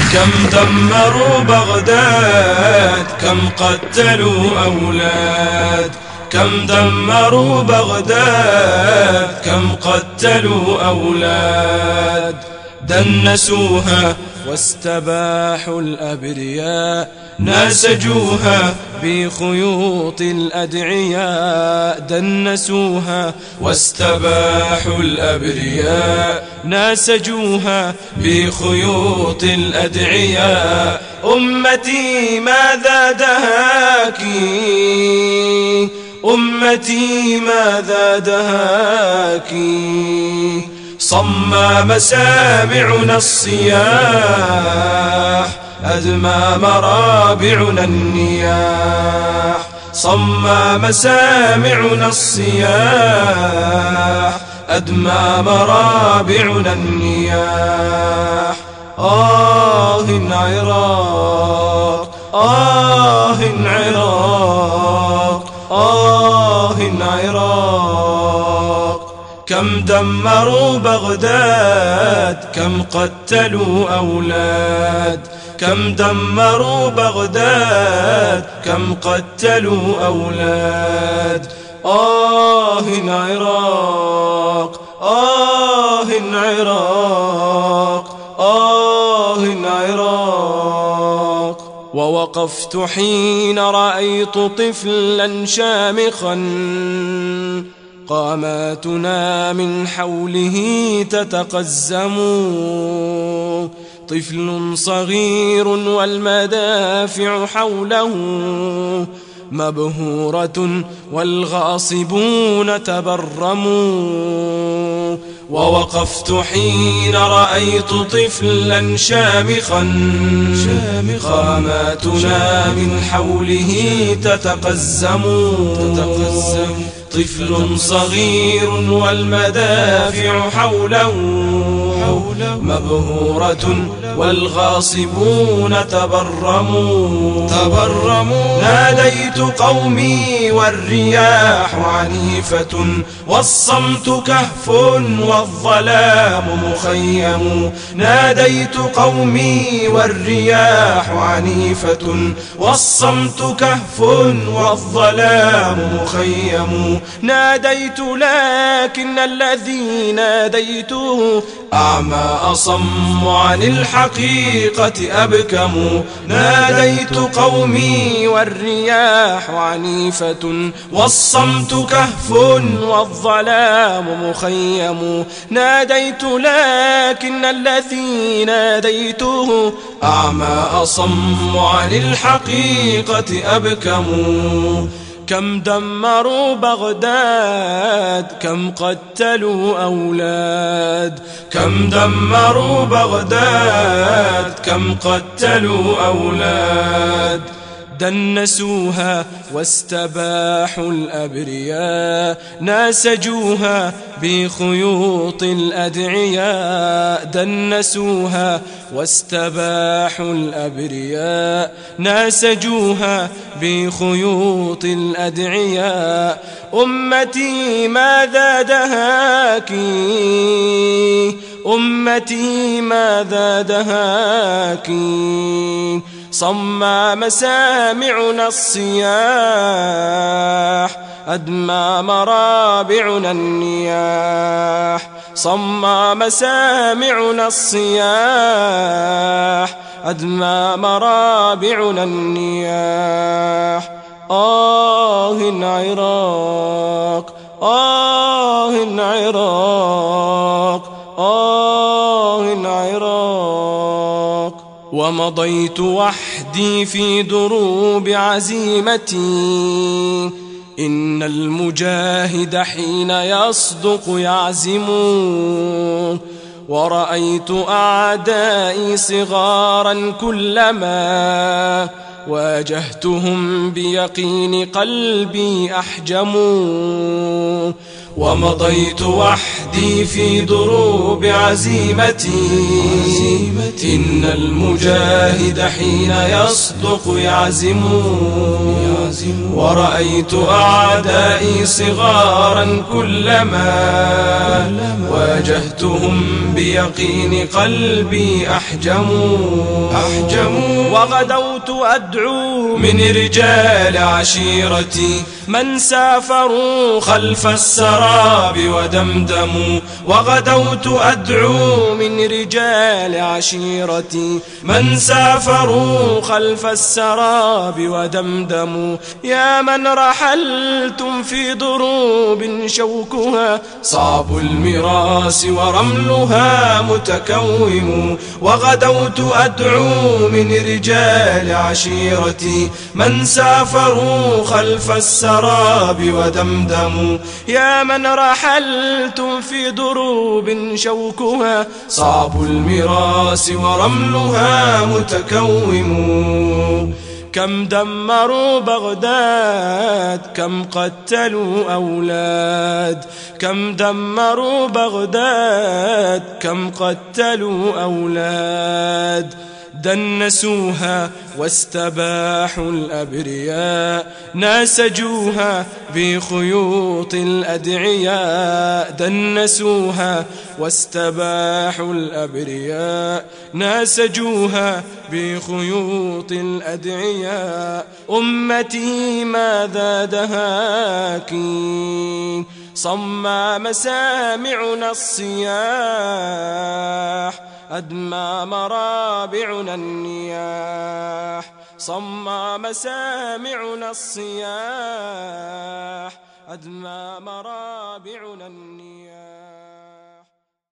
كم دمروا بغداد كم قتلوا أولاد، كم دمروا بغداد كم قتلوا أولاد. دنسوها واستباحوا الأبرياء، ناسجوها بخيوط الأدعياء. دنسوها واستباحوا الأبرياء، ناسجوها بخيوط الأدعياء. أمتي ماذا دهاك، أمتي ماذا دهاك، صمى مسامعنا الصياح، أدمى مرابعنا النياح. صمى مسامعنا الصياح، أدمى مرابعنا النياح. عراق، عراق، عراق. كم دمروا بغداد كم قتلوا أولاد، كم دمروا بغداد كم قتلوا أولاد. عراق، عراق، عراق. ووقفت حين رأيت طفلا شامخا، قاماتنا من حوله تتقزم. طفل صغير والمدافع حوله مبهورة والغاصبون تبرموا. ووقفت حين رأيت طفلا شامخا، قاماتنا من حوله تتقزم. طفل صغير والمدافع حوله مبهورة والغاصبون تبرموا. ناديت قومي والرياح عنيفة، والصمت كهف والظلام مخيم. ناديت قومي والرياح عنيفة، والصمت كهف والظلام مخيم. ناديت لكن الذي ناديته أعمى أصم عن الحقيقة أبكم. ناديت قومي والرياح عنيفة، والصمت كهف والظلام مخيم. ناديت لكن الذي ناديته أعمى أصم عن الحقيقة أبكم. كم دمروا بغداد كم قتلوا أولاد، كم دمروا بغداد كم قتلوا أولاد. دنسوها واستباحوا الأبرياء، ناسجوها بخيوط الأدعياء. دنسوها واستباحوا الأبرياء، ناسجوها بخيوط الأدعياء. أمتي ماذا دهاك، أمتي ماذا دهاك، صمى مسامعنا الصياح، أدمى مرابعنا النياح. صمى مسامعنا الصياح، أدمى مرابعنا النياح. عراق، عراق، عراق. ومضيت وحدي في دروب عزيمتي، إن المجاهد حين يصدق يعزم. ورأيت أعدائي صغارا كلما واجهتهم بيقين قلبي أحجموا. ومضيت وحدي في دروب عزيمتي، إن المجاهد حين يصدق يعزم. ورأيت أعدائي صغارا كلما واجهتهم بيقين قلبي أحجموا وغدوت أدعو من رجال عشيرتي من سافروا خلف السراب ودمدموا وغدوت أدعو من رجال عشيرتي من سافروا خلف السراب ودمدموا يا من رحلتم في ضروب شوكها صعب المراس ورملها متكوم وغدوت أدعو من رجال عشيرتي من سافروا خلف السراب ودمدموا يا من رحلتم في ضروب شوكها صعب المراس ورملها متكوم كم دمروا بغداد كم قتلوا أولاد كم دمروا بغداد كم قتلوا أولاد دنسوها واستباحوا الأبرياء ناسجوها بخيوط الأدعياء دنسوها واستباحوا الأبرياء ناسجوها بخيوط الأدعياء أمتي ماذا دهاك صمى مسامعنا الصياح أدمى مرابعنا النياح صمى مسامعنا الصياح أدمى مرابعنا النياح